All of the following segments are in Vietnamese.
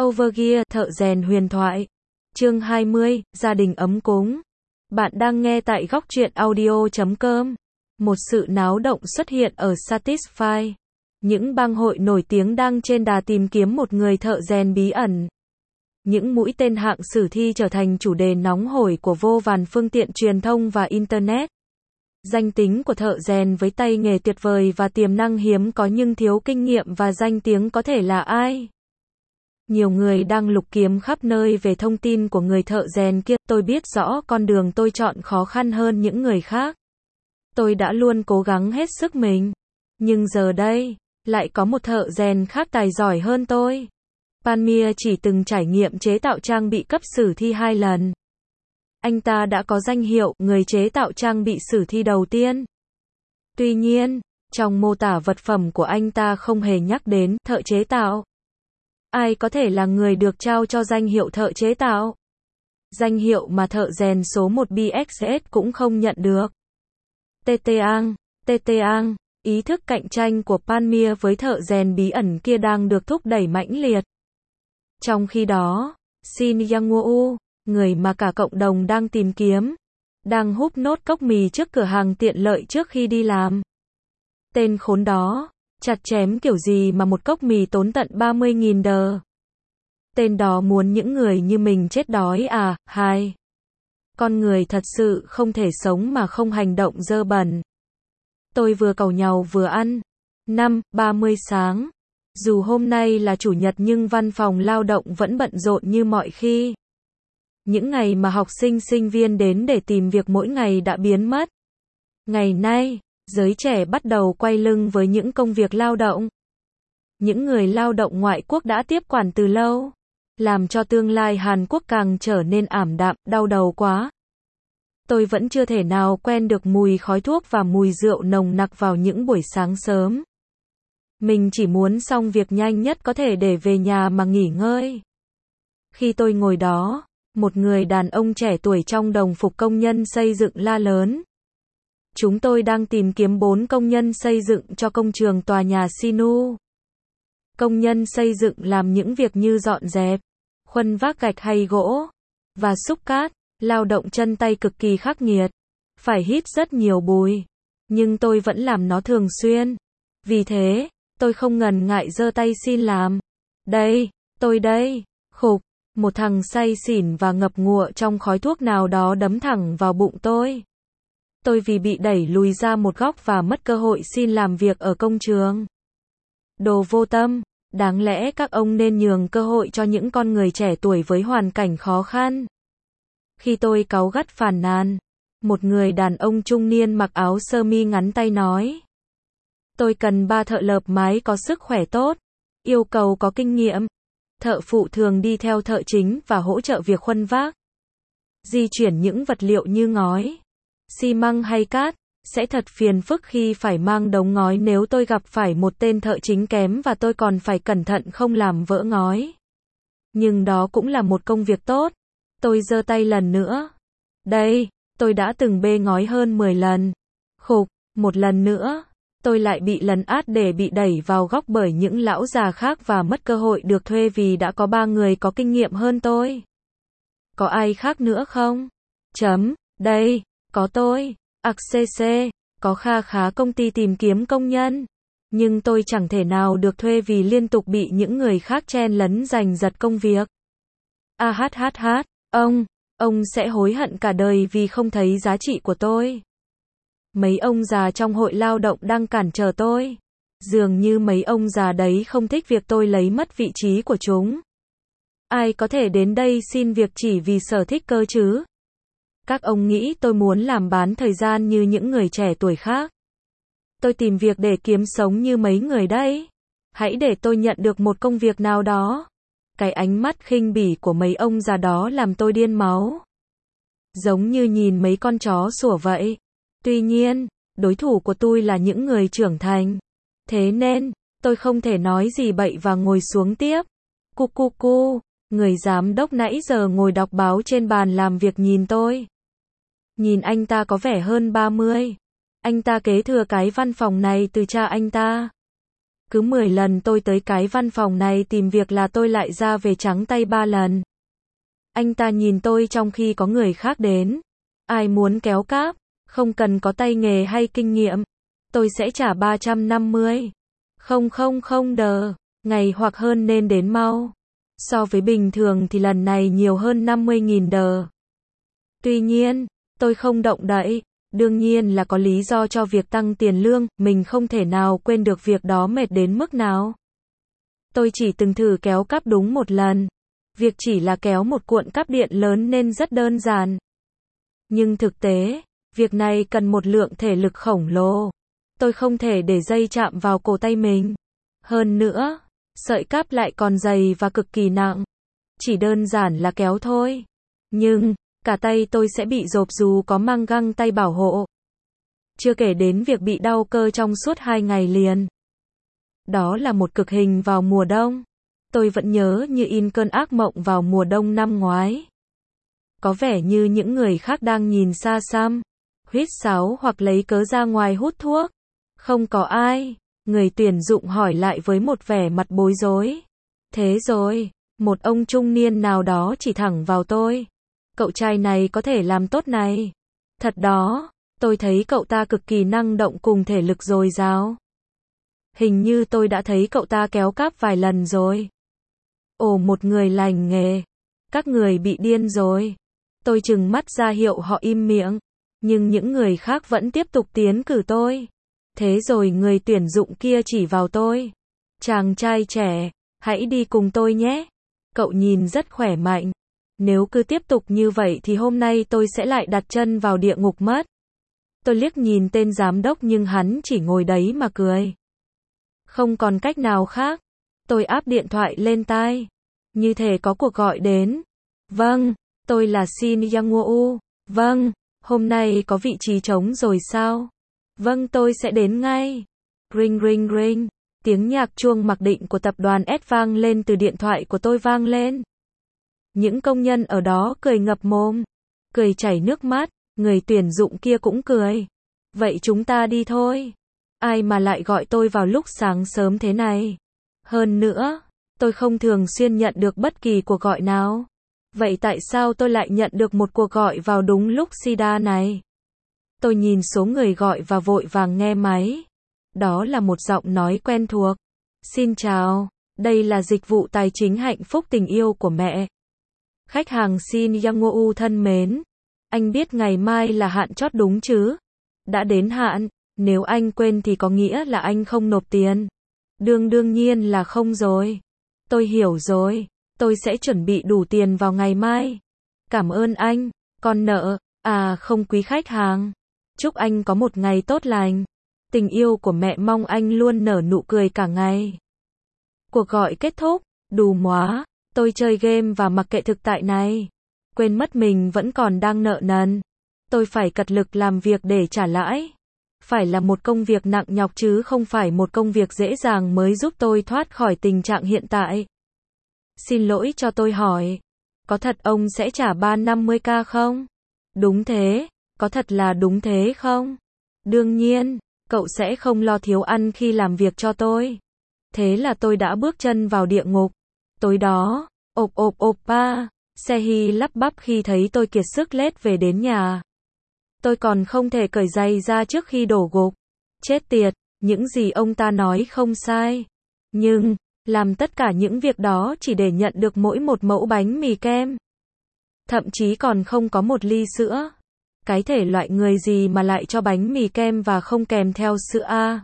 Overgear, thợ rèn huyền thoại. Chương 20, gia đình ấm cúng. Bạn đang nghe tại góc truyện audio.com. Một sự náo động xuất hiện ở Satisfy. Những bang hội nổi tiếng đang trên đà tìm kiếm một người thợ rèn bí ẩn. Những mũi tên hạng sử thi trở thành chủ đề nóng hổi của vô vàn phương tiện truyền thông và Internet. Danh tính của thợ rèn với tay nghề tuyệt vời và tiềm năng hiếm có nhưng thiếu kinh nghiệm và danh tiếng có thể là ai? Nhiều người đang lục kiếm khắp nơi về thông tin của người thợ rèn kia. Tôi biết rõ con đường tôi chọn khó khăn hơn những người khác. Tôi đã luôn cố gắng hết sức mình. Nhưng giờ đây, lại có một thợ rèn khác tài giỏi hơn tôi. Palmyr chỉ từng trải nghiệm chế tạo trang bị cấp sử thi 2 lần. Anh ta đã có danh hiệu người chế tạo trang bị sử thi đầu tiên. Tuy nhiên, trong mô tả vật phẩm của anh ta không hề nhắc đến thợ chế tạo. Ai có thể là người được trao cho danh hiệu thợ chế tạo? Danh hiệu mà thợ rèn số 1 BXS cũng không nhận được. TTAng, ý thức cạnh tranh của Palmyr với thợ rèn bí ẩn kia đang được thúc đẩy mãnh liệt. Trong khi đó, Shin Yang-woo, người mà cả cộng đồng đang tìm kiếm, đang húp nốt cốc mì trước cửa hàng tiện lợi trước khi đi làm. Tên khốn đó, chặt chém kiểu gì mà một cốc mì tốn tận 30.000 đờ. Tên đó muốn những người như mình chết đói à? Hai. Con người thật sự không thể sống mà không hành động dơ bẩn. Tôi vừa càu nhàu vừa ăn. 5:30 sáng. Dù hôm nay là chủ nhật nhưng văn phòng lao động vẫn bận rộn như mọi khi. Những ngày mà học sinh sinh viên đến để tìm việc mỗi ngày đã biến mất. Ngày nay, giới trẻ bắt đầu quay lưng với những công việc lao động. Những người lao động ngoại quốc đã tiếp quản từ lâu, làm cho tương lai Hàn Quốc càng trở nên ảm đạm, đau đầu quá. Tôi vẫn chưa thể nào quen được mùi khói thuốc và mùi rượu nồng nặc vào những buổi sáng sớm. Mình chỉ muốn xong việc nhanh nhất có thể để về nhà mà nghỉ ngơi. Khi tôi ngồi đó, một người đàn ông trẻ tuổi trong đồng phục công nhân xây dựng la lớn. Chúng tôi đang tìm kiếm 4 công nhân xây dựng cho công trường tòa nhà Sinu. Công nhân xây dựng làm những việc như dọn dẹp, khuân vác gạch hay gỗ, và xúc cát, lao động chân tay cực kỳ khắc nghiệt, phải hít rất nhiều bụi. Nhưng tôi vẫn làm nó thường xuyên. Vì thế, tôi không ngần ngại giơ tay xin làm. Đây, tôi đây, khục, một thằng say xỉn và ngập ngụa trong khói thuốc nào đó đấm thẳng vào bụng tôi. Tôi vì bị đẩy lùi ra một góc và mất cơ hội xin làm việc ở công trường. Đồ vô tâm, đáng lẽ các ông nên nhường cơ hội cho những con người trẻ tuổi với hoàn cảnh khó khăn. Khi tôi cáu gắt phàn nàn, một người đàn ông trung niên mặc áo sơ mi ngắn tay nói. Tôi cần 3 thợ lợp mái có sức khỏe tốt, yêu cầu có kinh nghiệm. Thợ phụ thường đi theo thợ chính và hỗ trợ việc khuân vác. Di chuyển những vật liệu như ngói, xi măng hay cát, sẽ thật phiền phức khi phải mang đống ngói nếu tôi gặp phải một tên thợ chính kém và tôi còn phải cẩn thận không làm vỡ ngói. Nhưng đó cũng là một công việc tốt. Tôi giơ tay lần nữa. Đây, tôi đã từng bê ngói hơn 10 lần. Khục, một lần nữa, tôi lại bị lấn át để bị đẩy vào góc bởi những lão già khác và mất cơ hội được thuê vì đã có 3 người có kinh nghiệm hơn tôi. Có ai khác nữa không? Đây, có tôi. ACC, có kha khá công ty tìm kiếm công nhân. Nhưng tôi chẳng thể nào được thuê vì liên tục bị những người khác chen lấn giành giật công việc. Ông sẽ hối hận cả đời vì không thấy giá trị của tôi. Mấy ông già trong hội lao động đang cản trở tôi. Dường như mấy ông già đấy không thích việc tôi lấy mất vị trí của chúng. Ai có thể đến đây xin việc chỉ vì sở thích cơ chứ? Các ông nghĩ tôi muốn làm bán thời gian như những người trẻ tuổi khác. Tôi tìm việc để kiếm sống như mấy người đấy. Hãy để tôi nhận được một công việc nào đó. Cái ánh mắt khinh bỉ của mấy ông già đó làm tôi điên máu. Giống như nhìn mấy con chó sủa vậy. Tuy nhiên, đối thủ của tôi là những người trưởng thành. Thế nên, tôi không thể nói gì bậy và ngồi xuống tiếp. Người giám đốc nãy giờ ngồi đọc báo trên bàn làm việc nhìn tôi. Nhìn anh ta có vẻ hơn 30. Anh ta kế thừa cái văn phòng này từ cha anh ta. Cứ 10 lần tôi tới cái văn phòng này tìm việc là tôi lại ra về trắng tay 3 lần. Anh ta nhìn tôi trong khi có người khác đến. Ai muốn kéo cáp, không cần có tay nghề hay kinh nghiệm. Tôi sẽ trả 350. Không đờ, ngày hoặc hơn nên đến mau. So với bình thường thì lần này nhiều hơn 50.000 đờ. Tuy nhiên, tôi không động đậy. Đương nhiên là có lý do cho việc tăng tiền lương, mình không thể nào quên được việc đó mệt đến mức nào. Tôi chỉ từng thử kéo cáp đúng một lần. Việc chỉ là kéo một cuộn cáp điện lớn nên rất đơn giản. Nhưng thực tế, việc này cần một lượng thể lực khổng lồ. Tôi không thể để dây chạm vào cổ tay mình. Hơn nữa, sợi cáp lại còn dày và cực kỳ nặng. Chỉ đơn giản là kéo thôi. Nhưng, cả tay tôi sẽ bị rộp dù có mang găng tay bảo hộ. Chưa kể đến việc bị đau cơ trong suốt 2 ngày liền. Đó là một cực hình vào mùa đông. Tôi vẫn nhớ như in cơn ác mộng vào mùa đông năm ngoái. Có vẻ như những người khác đang nhìn xa xăm, huýt sáo hoặc lấy cớ ra ngoài hút thuốc. Không có ai. Người tuyển dụng hỏi lại với một vẻ mặt bối rối. Thế rồi, một ông trung niên nào đó chỉ thẳng vào tôi. Cậu trai này có thể làm tốt này. Thật đó, tôi thấy cậu ta cực kỳ năng động cùng thể lực dồi dào. Hình như tôi đã thấy cậu ta kéo cáp vài lần rồi. Ồ, một người lành nghề. Các người bị điên rồi. Tôi trừng mắt ra hiệu họ im miệng. Nhưng những người khác vẫn tiếp tục tiến cử tôi. Thế rồi người tuyển dụng kia chỉ vào tôi. Chàng trai trẻ, hãy đi cùng tôi nhé. Cậu nhìn rất khỏe mạnh. Nếu cứ tiếp tục như vậy thì hôm nay tôi sẽ lại đặt chân vào địa ngục mất. Tôi liếc nhìn tên giám đốc nhưng hắn chỉ ngồi đấy mà cười. Không còn cách nào khác. Tôi áp điện thoại lên tai. Như thể có cuộc gọi đến. Vâng, tôi là Shin Yang-woo. Vâng, hôm nay có vị trí trống rồi sao? Vâng, tôi sẽ đến ngay. Ring ring ring. Tiếng nhạc chuông mặc định của tập đoàn S vang lên từ điện thoại của tôi vang lên. Những công nhân ở đó cười ngập mồm. Cười chảy nước mắt. Người tuyển dụng kia cũng cười. Vậy chúng ta đi thôi. Ai mà lại gọi tôi vào lúc sáng sớm thế này? Hơn nữa, tôi không thường xuyên nhận được bất kỳ cuộc gọi nào. Vậy tại sao tôi lại nhận được một cuộc gọi vào đúng lúc sida này? Tôi nhìn số người gọi và vội vàng nghe máy. Đó là một giọng nói quen thuộc. Xin chào, đây là dịch vụ tài chính hạnh phúc tình yêu của mẹ. Khách hàng Shin Yang-woo thân mến. Anh biết ngày mai là hạn chót đúng chứ? Đã đến hạn, nếu anh quên thì có nghĩa là anh không nộp tiền. Đương nhiên là không rồi. Tôi hiểu rồi, tôi sẽ chuẩn bị đủ tiền vào ngày mai. Cảm ơn anh, con nợ, không quý khách hàng. Chúc anh có một ngày tốt lành. Tình yêu của mẹ mong anh luôn nở nụ cười cả ngày. Cuộc gọi kết thúc, đù móa, tôi chơi game và mặc kệ thực tại này. Quên mất mình vẫn còn đang nợ nần. Tôi phải cật lực làm việc để trả lãi. Phải là một công việc nặng nhọc chứ không phải một công việc dễ dàng mới giúp tôi thoát khỏi tình trạng hiện tại. Xin lỗi cho tôi hỏi. Có thật ông sẽ trả 350k không? Đúng thế, có thật là đúng thế không? Đương nhiên, cậu sẽ không lo thiếu ăn khi làm việc cho tôi. Thế là tôi đã bước chân vào địa ngục. Tối đó, oppa, Sehi lắp bắp khi thấy tôi kiệt sức lết về đến nhà. Tôi còn không thể cởi giày ra trước khi đổ gục. Chết tiệt, những gì ông ta nói không sai. Nhưng, làm tất cả những việc đó chỉ để nhận được mỗi một mẫu bánh mì kem. Thậm chí còn không có một ly sữa. Cái thể loại người gì mà lại cho bánh mì kem và không kèm theo sữa a?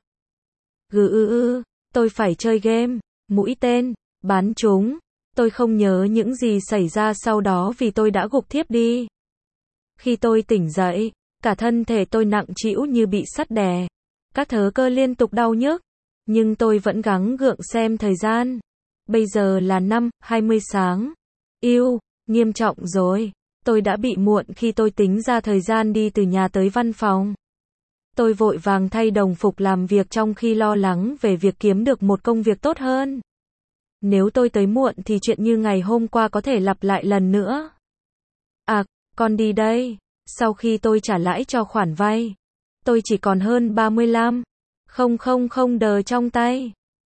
Tôi phải chơi game, mũi tên, bắn chúng. Tôi không nhớ những gì xảy ra sau đó vì tôi đã gục thiếp đi. Khi tôi tỉnh dậy, cả thân thể tôi nặng trĩu như bị sắt đè. Các thớ cơ liên tục đau nhức. Nhưng tôi vẫn gắng gượng xem thời gian. Bây giờ là 5:20 sáng. Nghiêm trọng rồi. Tôi đã bị muộn khi tôi tính ra thời gian đi từ nhà tới văn phòng. Tôi vội vàng thay đồng phục làm việc trong khi lo lắng về việc kiếm được một công việc tốt hơn. Nếu tôi tới muộn thì chuyện như ngày hôm qua có thể lặp lại lần nữa. Con đi đây. Sau khi tôi trả lãi cho khoản vay, tôi chỉ còn hơn 35. Không đờ trong tay.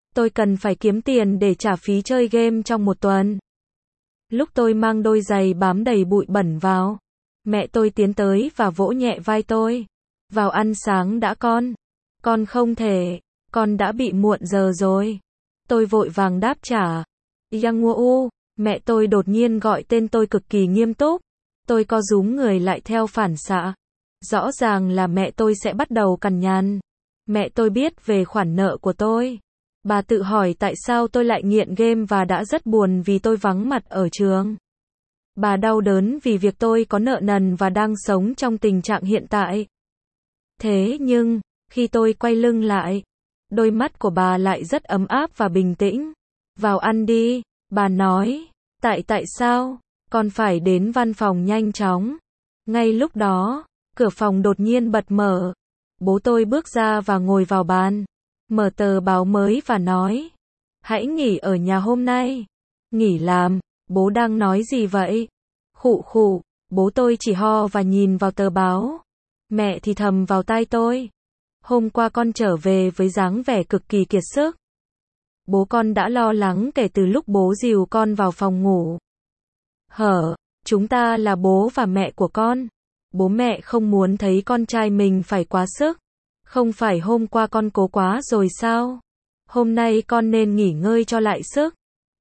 Tôi cần phải kiếm tiền để trả phí chơi game trong một tuần. Lúc tôi mang đôi giày bám đầy bụi bẩn vào, mẹ tôi tiến tới và vỗ nhẹ vai tôi. Vào ăn sáng đã con. Con không thể, con đã bị muộn giờ rồi. Tôi vội vàng đáp trả. Yang Woo, mẹ tôi đột nhiên gọi tên tôi cực kỳ nghiêm túc. Tôi co rúm người lại theo phản xạ. Rõ ràng là mẹ tôi sẽ bắt đầu cằn nhằn. Mẹ tôi biết về khoản nợ của tôi. Bà tự hỏi tại sao tôi lại nghiện game và đã rất buồn vì tôi vắng mặt ở trường. Bà đau đớn vì việc tôi có nợ nần và đang sống trong tình trạng hiện tại. Thế nhưng, khi tôi quay lưng lại, đôi mắt của bà lại rất ấm áp và bình tĩnh. Vào ăn đi, bà nói. Tại sao? Con phải đến văn phòng nhanh chóng. Ngay lúc đó, cửa phòng đột nhiên bật mở. Bố tôi bước ra và ngồi vào bàn. Mở tờ báo mới và nói. Hãy nghỉ ở nhà hôm nay. Nghỉ làm, bố đang nói gì vậy? Khụ khụ, bố tôi chỉ ho và nhìn vào tờ báo. Mẹ thì thầm vào tai tôi. Hôm qua con trở về với dáng vẻ cực kỳ kiệt sức. Bố con đã lo lắng kể từ lúc bố dìu con vào phòng ngủ. Chúng ta là bố và mẹ của con. Bố mẹ không muốn thấy con trai mình phải quá sức. Không phải hôm qua con cố quá rồi sao? Hôm nay con nên nghỉ ngơi cho lại sức.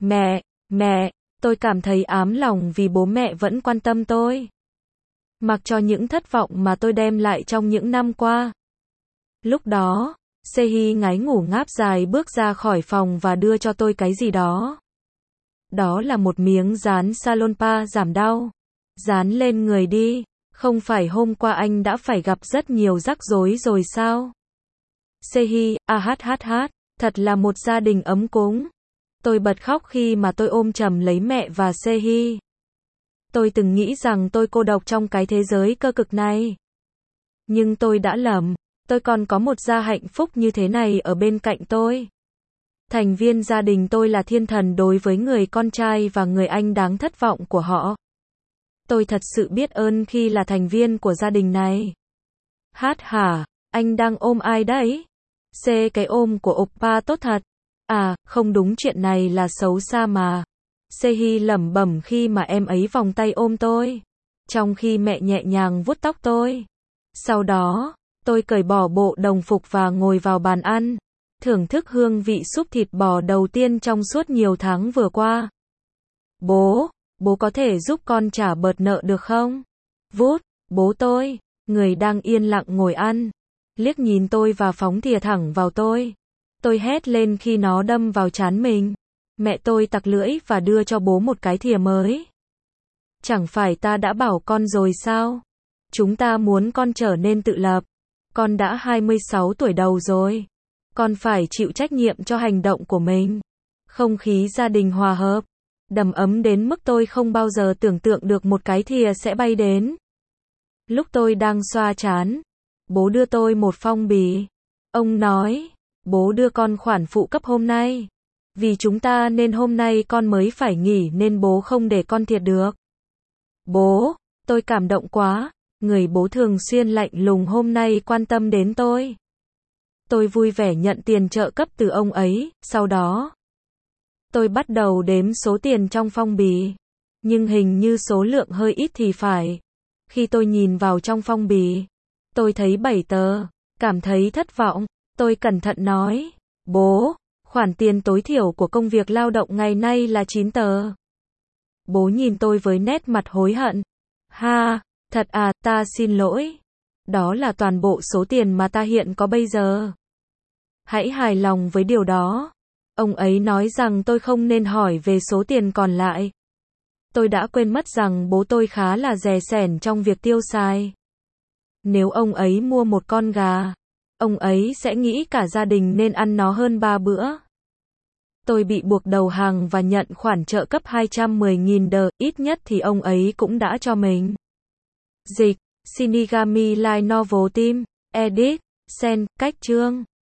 Mẹ, tôi cảm thấy ám lòng vì bố mẹ vẫn quan tâm tôi. Mặc cho những thất vọng mà tôi đem lại trong những năm qua. Lúc đó, Sehi ngáy ngủ ngáp dài bước ra khỏi phòng và đưa cho tôi cái gì đó. Đó là một miếng dán Salonpa giảm đau. Dán lên người đi. Không phải hôm qua anh đã phải gặp rất nhiều rắc rối rồi sao? Sehi, thật là một gia đình ấm cúng. Tôi bật khóc khi mà tôi ôm chầm lấy mẹ và Sehi. Tôi từng nghĩ rằng tôi cô độc trong cái thế giới cơ cực này. Nhưng tôi đã lầm. Tôi còn có một gia hạnh phúc như thế này ở bên cạnh tôi. Thành viên gia đình tôi là thiên thần đối với người con trai và người anh đáng thất vọng của họ. Tôi thật sự biết ơn khi là thành viên của gia đình này. Anh đang ôm ai đấy? Cái ôm của oppa tốt thật. Không đúng, chuyện này là xấu xa mà. Sehi lẩm bẩm khi mà em ấy vòng tay ôm tôi. Trong khi mẹ nhẹ nhàng vuốt tóc tôi. Sau đó, tôi cởi bỏ bộ đồng phục và ngồi vào bàn ăn. Thưởng thức hương vị súp thịt bò đầu tiên trong suốt nhiều tháng vừa qua. Bố có thể giúp con trả bớt nợ được không? Bố tôi, người đang yên lặng ngồi ăn, liếc nhìn tôi và phóng thìa thẳng vào tôi. Tôi hét lên khi nó đâm vào trán mình. Mẹ tôi tặc lưỡi và đưa cho bố một cái thìa mới. Chẳng phải ta đã bảo con rồi sao? Chúng ta muốn con trở nên tự lập. Con đã 26 tuổi đầu rồi. Con phải chịu trách nhiệm cho hành động của mình. Không khí gia đình hòa hợp, đầm ấm đến mức tôi không bao giờ tưởng tượng được một cái thìa sẽ bay đến. Lúc tôi đang xoa trán, bố đưa tôi một phong bì. Ông nói, bố đưa con khoản phụ cấp hôm nay. Vì chúng ta nên hôm nay con mới phải nghỉ nên bố không để con thiệt được. Bố, tôi cảm động quá. Người bố thường xuyên lạnh lùng hôm nay quan tâm đến tôi. Tôi vui vẻ nhận tiền trợ cấp từ ông ấy. Sau đó, tôi bắt đầu đếm số tiền trong phong bì. Nhưng hình như số lượng hơi ít thì phải. Khi tôi nhìn vào trong phong bì, tôi thấy 7 tờ. Cảm thấy thất vọng. Tôi cẩn thận nói, bố, khoản tiền tối thiểu của công việc lao động ngày nay là 9 tờ. Bố nhìn tôi với nét mặt hối hận. Thật à, ta xin lỗi. Đó là toàn bộ số tiền mà ta hiện có bây giờ. Hãy hài lòng với điều đó. Ông ấy nói rằng tôi không nên hỏi về số tiền còn lại. Tôi đã quên mất rằng bố tôi khá là dè sẻn trong việc tiêu xài. Nếu ông ấy mua một con gà, ông ấy sẽ nghĩ cả gia đình nên ăn nó hơn 3 bữa. Tôi bị buộc đầu hàng và nhận khoản trợ cấp 210.000 đờ, ít nhất thì ông ấy cũng đã cho mình. Dịch, Shinigami Light Novel Team, Edit, Sen, cách chương.